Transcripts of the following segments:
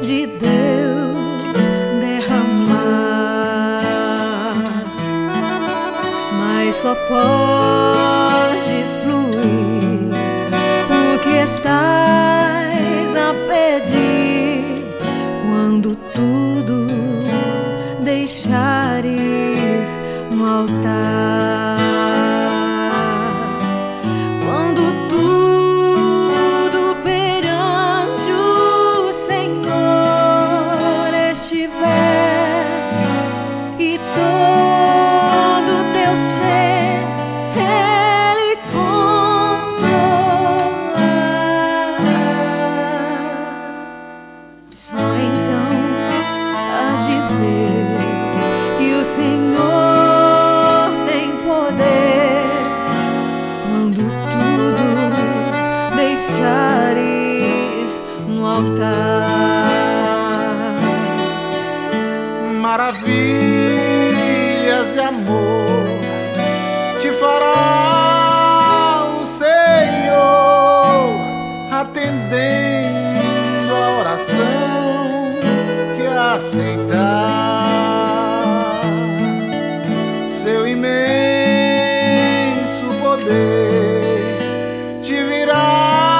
de Deus derramar, mas só podes fluir o que estás a pedir quando tudo deixares no altar. Quando tudo perante o Senhor estiver e todo teu ser Ele controlar, só então hás de ver que o Senhor tem poder quando tudo deixares no altar. Maravilhas de amor te fará o Senhor, atendendo a oração que aceitar. Seu imenso poder te virá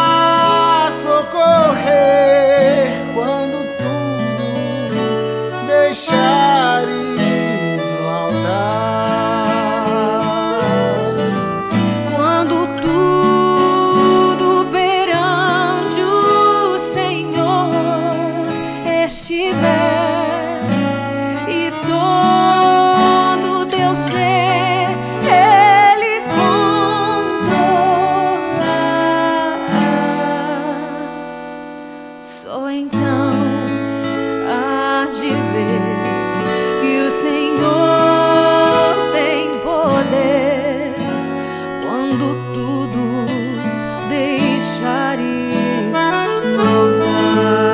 socorrer quando tudo deixares no altar. Quando tudo perante o Senhor estiver e todo teu ser Ele controlar, só então hás de ver que o Senhor tem poder quando tudo deixares no altar.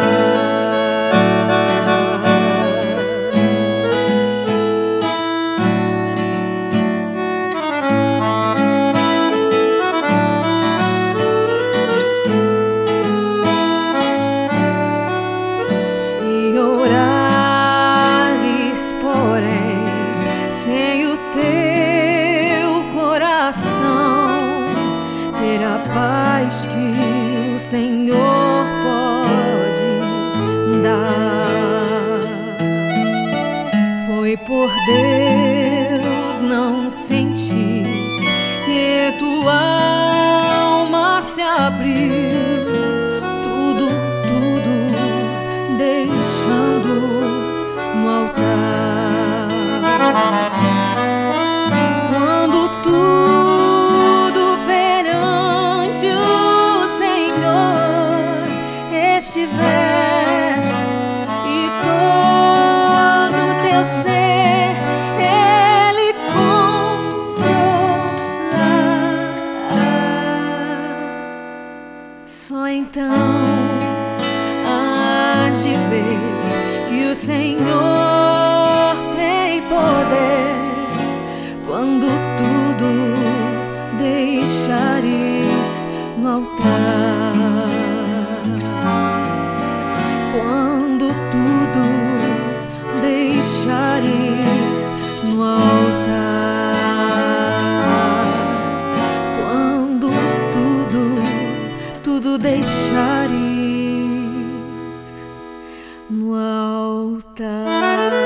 Se orares, porém, sem o teu coração ter a paz que o Senhor pode dar, foi por Deus não sentir que tua alma se abriu, tudo deixando no altar. Quando tudo perante o Senhor estiver e todo teu ser Ele controlar, só então hás de ver que o Senhor tem poder quando tudo deixares no altar. Quando tudo deixares no altar. Quando tudo deixares no altar.